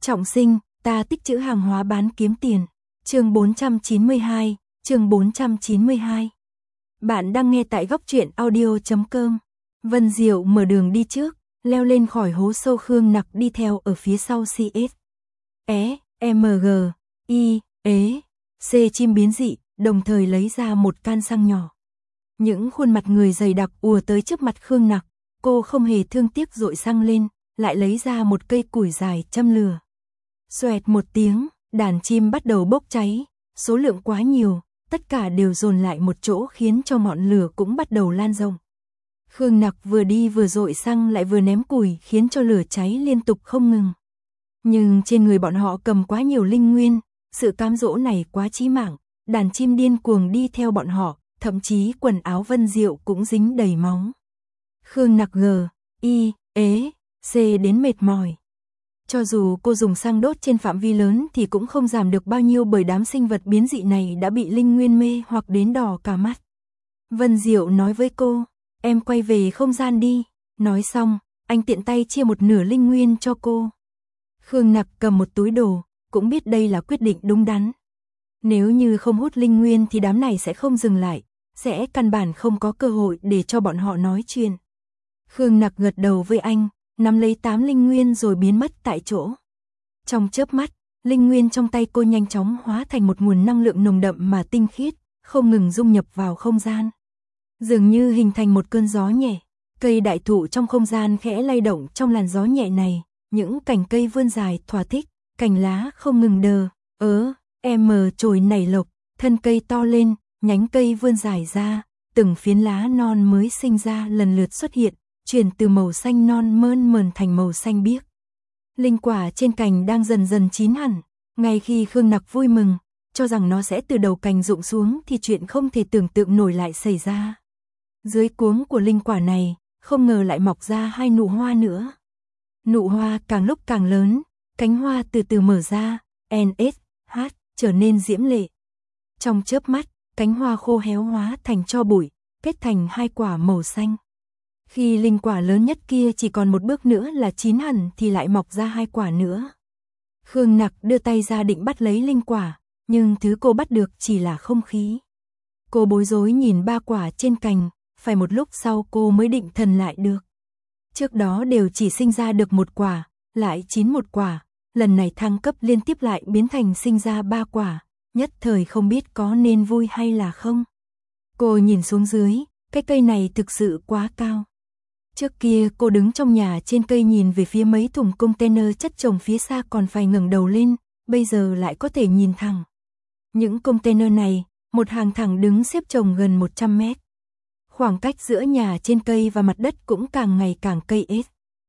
Trọng sinh, ta tích trữ hàng hóa bán kiếm tiền. Chương 492, chương 492. Bạn đang nghe tại góc truyện audio.com. Vân Diệu mở đường đi trước, leo lên khỏi hố sâu. Khương Nặc đi theo ở phía sau. CS MG C chim biến dị, đồng thời lấy ra một can xăng nhỏ. Những khuôn mặt người dày đặc ùa tới trước mặt Khương Nặc, cô không hề thương tiếc dội xăng lên, lại lấy ra một cây củi dài châm lửa. Xoẹt một tiếng, đàn chim bắt đầu bốc cháy, số lượng quá nhiều, tất cả đều dồn lại một chỗ khiến cho ngọn lửa cũng bắt đầu lan rộng. Khương Nặc vừa đi vừa dội xăng lại vừa ném củi khiến cho lửa cháy liên tục không ngừng. Nhưng trên người bọn họ cầm quá nhiều linh nguyên, sự cám dỗ này quá chí mạng, đàn chim điên cuồng đi theo bọn họ, thậm chí quần áo Vân Diệu cũng dính đầy máu. Khương Nặc C đến mệt mỏi. Cho dù cô dùng xăng đốt trên phạm vi lớn thì cũng không giảm được bao nhiêu, bởi đám sinh vật biến dị này đã bị linh nguyên mê hoặc đến đỏ cả mắt. Vân Diệu nói với cô, em quay về không gian đi. Nói xong, anh tiện tay chia một nửa linh nguyên cho cô. Khương Nặc cầm một túi đồ, cũng biết đây là quyết định đúng đắn. Nếu như không hút linh nguyên thì đám này sẽ không dừng lại, sẽ căn bản không có cơ hội để cho bọn họ nói chuyện. Khương Nặc gật đầu với anh, nắm lấy 8 linh nguyên rồi biến mất tại chỗ. Trong chớp mắt, linh nguyên trong tay cô nhanh chóng hóa thành một nguồn năng lượng nồng đậm mà tinh khiết, không ngừng dung nhập vào không gian. Dường như hình thành một cơn gió nhẹ, cây đại thụ trong không gian khẽ lay động trong làn gió nhẹ này, những cành cây vươn dài thỏa thích, cành lá không ngừng đờ, chồi nảy lộc, thân cây to lên, nhánh cây vươn dài ra, từng phiến lá non mới sinh ra lần lượt xuất hiện, chuyển từ màu xanh non mơn mởn thành màu xanh biếc. Linh quả trên cành đang dần dần chín hẳn, ngay khi Khương Nặc vui mừng, cho rằng nó sẽ từ đầu cành rụng xuống thì chuyện không thể tưởng tượng nổi lại xảy ra. Dưới cuống của linh quả này, không ngờ lại mọc ra 2 nụ hoa nữa. Nụ hoa càng lúc càng lớn, cánh hoa từ từ mở ra, trở nên diễm lệ. Trong chớp mắt, cánh hoa khô héo hóa thành tro bụi, kết thành 2 quả màu xanh. Khi linh quả lớn nhất kia chỉ còn một bước nữa là chín hẳn thì lại mọc ra 2 quả nữa. Khương Nặc đưa tay ra định bắt lấy linh quả, nhưng thứ cô bắt được chỉ là không khí. Cô bối rối nhìn 3 quả trên cành, phải một lúc sau cô mới định thần lại được. Trước đó đều chỉ sinh ra được 1 quả, lại chín 1 quả, lần này thăng cấp liên tiếp lại biến thành sinh ra 3 quả, nhất thời không biết có nên vui hay là không. Cô nhìn xuống dưới, cái cây này thực sự quá cao. Trước kia cô đứng trong nhà trên cây nhìn về phía mấy thùng container chất chồng phía xa còn phải ngẩng đầu lên, bây giờ lại có thể nhìn thẳng. Những container này, một hàng thẳng đứng xếp chồng gần 100 mét. Khoảng cách giữa nhà trên cây và mặt đất cũng càng ngày càng cây ết.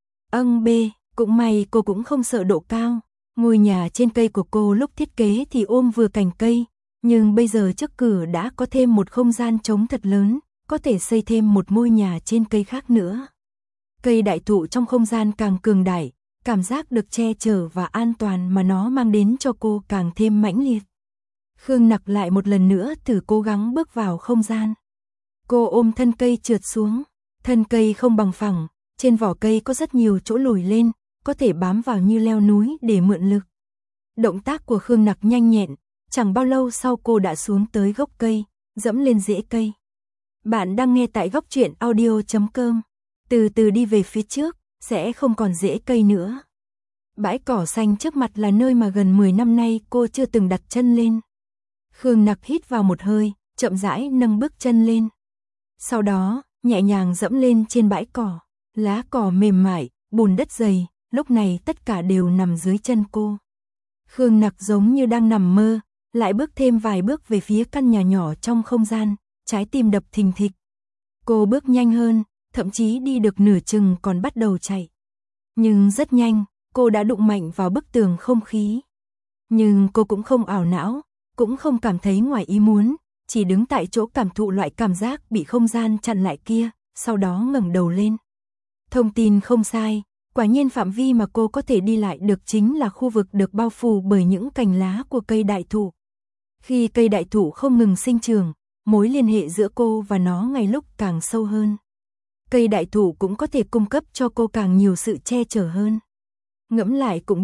Cũng may cô cũng không sợ độ cao. Ngôi nhà trên cây của cô lúc thiết kế thì ôm vừa cành cây, nhưng bây giờ trước cửa đã có thêm một không gian trống thật lớn, có thể xây thêm một ngôi nhà trên cây khác nữa. Cây đại thụ trong không gian càng cường đại, cảm giác được che chở và an toàn mà nó mang đến cho cô càng thêm mãnh liệt. Khương Nặc lại một lần nữa thử cố gắng bước vào không gian. Cô ôm thân cây trượt xuống, thân cây không bằng phẳng, trên vỏ cây có rất nhiều chỗ lồi lên, có thể bám vào như leo núi để mượn lực. Động tác của Khương Nặc nhanh nhẹn, chẳng bao lâu sau cô đã xuống tới gốc cây, dẫm lên rễ cây. Bạn đang nghe tại góc truyện audio.com. Từ từ đi về phía trước, sẽ không còn rễ cây nữa. Bãi cỏ xanh trước mặt là nơi mà gần 10 năm nay cô chưa từng đặt chân lên. Khương Nặc hít vào một hơi, chậm rãi nâng bước chân lên. Sau đó, nhẹ nhàng dẫm lên trên bãi cỏ, lá cỏ mềm mại, bùn đất dày, lúc này tất cả đều nằm dưới chân cô. Khương Nặc giống như đang nằm mơ, lại bước thêm vài bước về phía căn nhà nhỏ trong không gian, trái tim đập thình thịch. Cô bước nhanh hơn, thậm chí đi được nửa chừng còn bắt đầu chạy. Nhưng rất nhanh, cô đã đụng mạnh vào bức tường không khí. Nhưng cô cũng không ảo não, cũng không cảm thấy ngoài ý muốn, chỉ đứng tại chỗ cảm thụ loại cảm giác bị không gian chặn lại kia, sau đó ngẩng đầu lên. Thông tin không sai, quả nhiên phạm vi mà cô có thể đi lại được chính là khu vực được bao phủ bởi những cành lá của cây đại thụ. Khi cây đại thụ không ngừng sinh trưởng, mối liên hệ giữa cô và nó ngày lúc càng sâu hơn. Cây đại thụ cũng có thể cung cấp cho cô càng nhiều sự che chở hơn. Ngẫm lại cũng biết,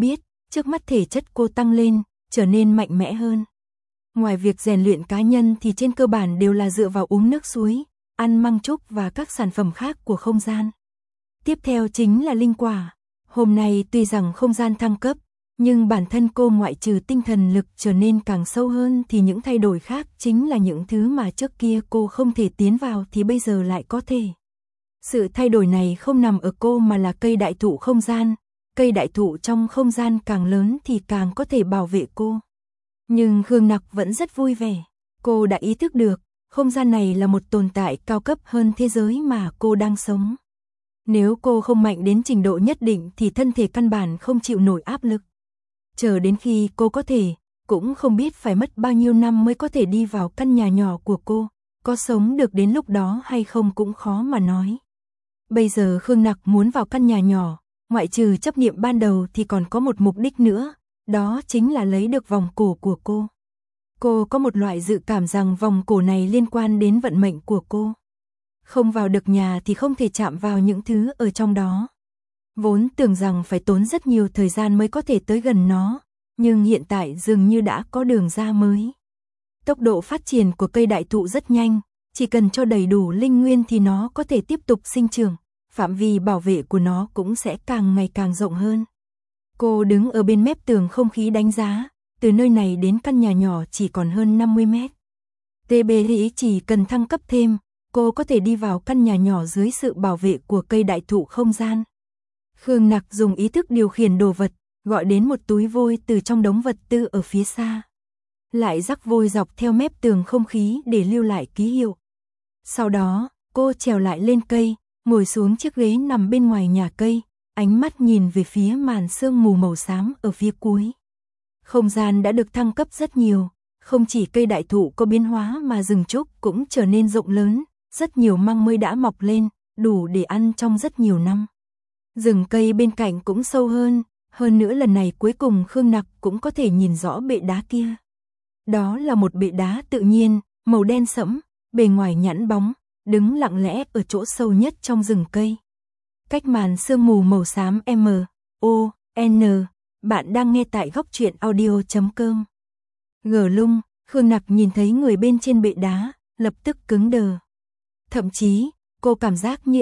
trước mắt thể chất cô tăng lên, trở nên mạnh mẽ hơn. Ngoài việc rèn luyện cá nhân thì trên cơ bản đều là dựa vào uống nước suối, ăn măng trúc và các sản phẩm khác của không gian. Tiếp theo chính là linh quả. Hôm nay tuy rằng không gian thăng cấp, nhưng bản thân cô ngoại trừ tinh thần lực trở nên càng sâu hơn thì những thay đổi khác chính là những thứ mà trước kia cô không thể tiến vào thì bây giờ lại có thể. Sự thay đổi này không nằm ở cô mà là cây đại thụ không gian. Cây đại thụ trong không gian càng lớn thì càng có thể bảo vệ cô. Nhưng Khương Nặc vẫn rất vui vẻ. Cô đã ý thức được, không gian này là một tồn tại cao cấp hơn thế giới mà cô đang sống. Nếu cô không mạnh đến trình độ nhất định thì thân thể căn bản không chịu nổi áp lực. Chờ đến khi cô có thể, cũng không biết phải mất bao nhiêu năm mới có thể đi vào căn nhà nhỏ của cô. Có sống được đến lúc đó hay không cũng khó mà nói. Bây giờ Khương Nặc muốn vào căn nhà nhỏ, ngoại trừ chấp niệm ban đầu thì còn có một mục đích nữa, đó chính là lấy được vòng cổ của cô. Cô có một loại dự cảm rằng vòng cổ này liên quan đến vận mệnh của cô. Không vào được nhà thì không thể chạm vào những thứ ở trong đó. Vốn tưởng rằng phải tốn rất nhiều thời gian mới có thể tới gần nó, nhưng hiện tại dường như đã có đường ra mới. Tốc độ phát triển của cây đại thụ rất nhanh, chỉ cần cho đầy đủ linh nguyên thì nó có thể tiếp tục sinh trưởng, phạm vi bảo vệ của nó cũng sẽ càng ngày càng rộng hơn. Cô đứng ở bên mép tường không khí đánh giá, từ nơi này đến căn nhà nhỏ chỉ còn hơn 50 mét. TB chỉ cần thăng cấp thêm, cô có thể đi vào căn nhà nhỏ dưới sự bảo vệ của cây đại thụ không gian. Khương Nặc dùng ý thức điều khiển đồ vật, gọi đến một túi vôi từ trong đống vật tư ở phía xa. Lại rắc vôi dọc theo mép tường không khí để lưu lại ký hiệu. Sau đó, cô trèo lại lên cây, ngồi xuống chiếc ghế nằm bên ngoài nhà cây, ánh mắt nhìn về phía màn sương mù màu xám ở phía cuối. Không gian đã được thăng cấp rất nhiều, không chỉ cây đại thụ có biến hóa mà rừng trúc cũng trở nên rộng lớn, rất nhiều măng mới đã mọc lên, đủ để ăn trong rất nhiều năm. Rừng cây bên cạnh cũng sâu hơn nữa lần này cuối cùng Khương Nặc cũng có thể nhìn rõ bệ đá kia. Đó là một bệ đá tự nhiên, màu đen sẫm, bề ngoài nhẵn bóng, đứng lặng lẽ ở chỗ sâu nhất trong rừng cây. Cách màn sương mù màu xám M.O.N. Bạn đang nghe tại góc truyện audio.com. Gờ lung, Khương Nặc nhìn thấy người bên trên bệ đá, lập tức cứng đờ. Thậm chí, cô cảm giác như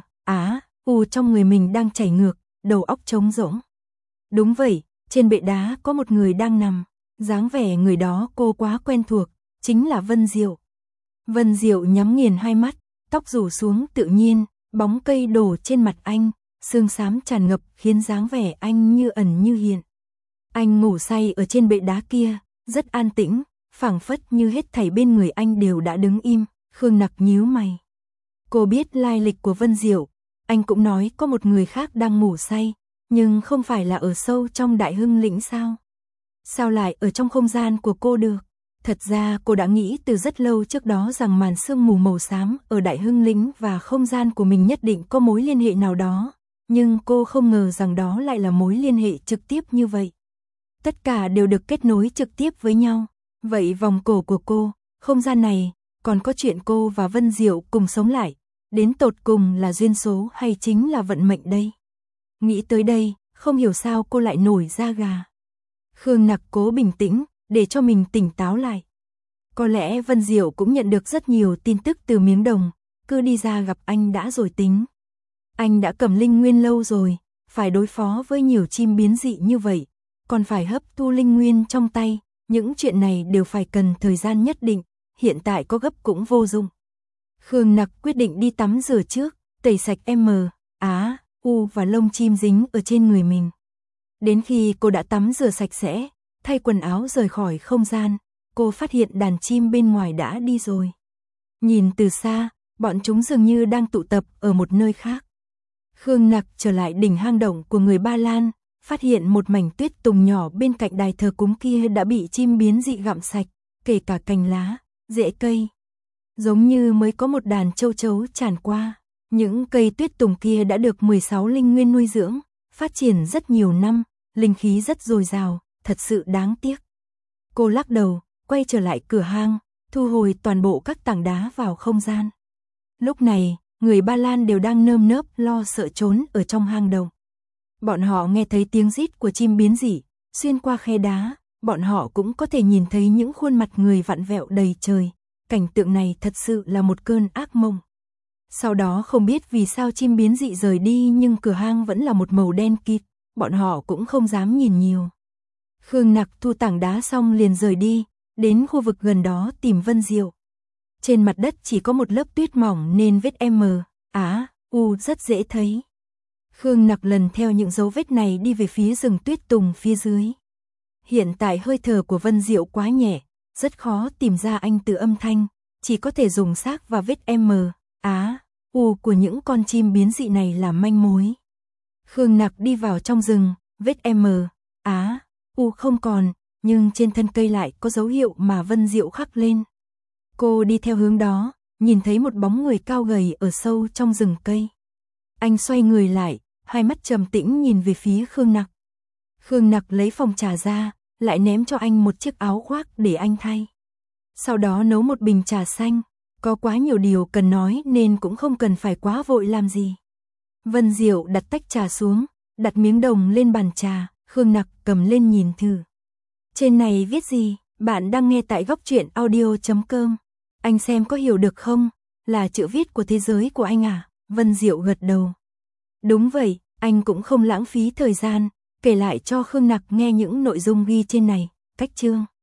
U trong người mình đang chảy ngược, đầu óc trống rỗng. Đúng vậy, trên bệ đá có một người đang nằm, dáng vẻ người đó cô quá quen thuộc, chính là Vân Diệu. Vân Diệu nhắm nghiền hai mắt, tóc rủ xuống tự nhiên, bóng cây đổ trên mặt anh, sương xám tràn ngập khiến dáng vẻ anh như ẩn như hiện. Anh ngủ say ở trên bệ đá kia, rất an tĩnh, phảng phất như hết thảy bên người anh đều đã đứng im. Khương Nặc nhíu mày. Cô biết lai lịch của Vân Diệu, anh cũng nói có một người khác đang ngủ say, nhưng không phải là ở sâu trong Đại Hưng Lĩnh sao? Sao lại ở trong không gian của cô được? Thật ra cô đã nghĩ từ rất lâu trước đó rằng màn sương mù màu xám ở Đại Hưng Lĩnh và không gian của mình nhất định có mối liên hệ nào đó, nhưng cô không ngờ rằng đó lại là mối liên hệ trực tiếp như vậy. Tất cả đều được kết nối trực tiếp với nhau. Vậy vòng cổ của cô, không gian này, còn có chuyện cô và Vân Diệu cùng sống lại, đến tột cùng là duyên số hay chính là vận mệnh đây? Nghĩ tới đây, không hiểu sao cô lại nổi da gà. Khương Nặc cố bình tĩnh, để cho mình tỉnh táo lại. Có lẽ Vân Diệu cũng nhận được rất nhiều tin tức từ miếng đồng, cứ đi ra gặp anh đã rồi tính. Anh đã cầm linh nguyên lâu rồi, phải đối phó với nhiều chim biến dị như vậy, còn phải hấp thu linh nguyên trong tay, những chuyện này đều phải cần thời gian nhất định, hiện tại có gấp cũng vô dụng. Khương Nặc quyết định đi tắm rửa trước, tẩy sạch U và lông chim dính ở trên người mình. Đến khi cô đã tắm rửa sạch sẽ, thay quần áo rời khỏi không gian, cô phát hiện đàn chim bên ngoài đã đi rồi. Nhìn từ xa, bọn chúng dường như đang tụ tập ở một nơi khác. Khương Nặc trở lại đỉnh hang động của người Ba Lan, phát hiện một mảnh tuyết tùng nhỏ bên cạnh đài thờ cúng kia đã bị chim biến dị gặm sạch, kể cả cành lá, rễ cây. Giống như mới có một đàn châu chấu tràn qua. Những cây tuyết tùng kia đã được 16 linh nguyên nuôi dưỡng, phát triển rất nhiều năm, linh khí rất dồi dào, thật sự đáng tiếc. Cô lắc đầu, quay trở lại cửa hang, thu hồi toàn bộ các tảng đá vào không gian. Lúc này, người Ba Lan đều đang nơm nớp lo sợ trốn ở trong hang động. Bọn họ nghe thấy tiếng rít của chim biến dị, Xuyên qua khe đá, bọn họ cũng có thể nhìn thấy những khuôn mặt người vặn vẹo đầy trời. Cảnh tượng này thật sự là một cơn ác mộng. Sau đó không biết vì sao chim biến dị rời đi nhưng cửa hang vẫn là một màu đen kịt, bọn họ cũng không dám nhìn nhiều. Khương Nặc thu tảng đá xong liền rời đi, đến khu vực gần đó tìm Vân Diệu. Trên mặt đất chỉ có một lớp tuyết mỏng nên vết U rất dễ thấy. Khương Nặc lần theo những dấu vết này đi về phía rừng tuyết tùng phía dưới. Hiện tại hơi thở của Vân Diệu quá nhẹ, rất khó tìm ra anh từ âm thanh, chỉ có thể dùng xác và vết U của những con chim biến dị này làm manh mối. Khương Nặc đi vào trong rừng, vết U không còn, nhưng trên thân cây lại có dấu hiệu mà Vân Diệu khắc lên. Cô đi theo hướng đó, nhìn thấy một bóng người cao gầy ở sâu trong rừng cây. Anh xoay người lại, hai mắt trầm tĩnh nhìn về phía Khương Nặc. Khương Nặc lấy phòng trà ra, lại ném cho anh một chiếc áo khoác để anh thay. Sau đó nấu một bình trà xanh, có quá nhiều điều cần nói nên cũng không cần phải quá vội làm gì. Vân Diệu đặt tách trà xuống, đặt miếng đồng lên bàn trà, Khương Nặc cầm lên nhìn thử. Trên này viết gì? Bạn đang nghe tại Góc Truyện Audio.com. Anh xem có hiểu được không? Là chữ viết của thế giới của anh à? Vân Diệu gật đầu. Đúng vậy, anh cũng không lãng phí thời gian, kể lại cho Khương Nặc nghe những nội dung ghi trên này. Cách chương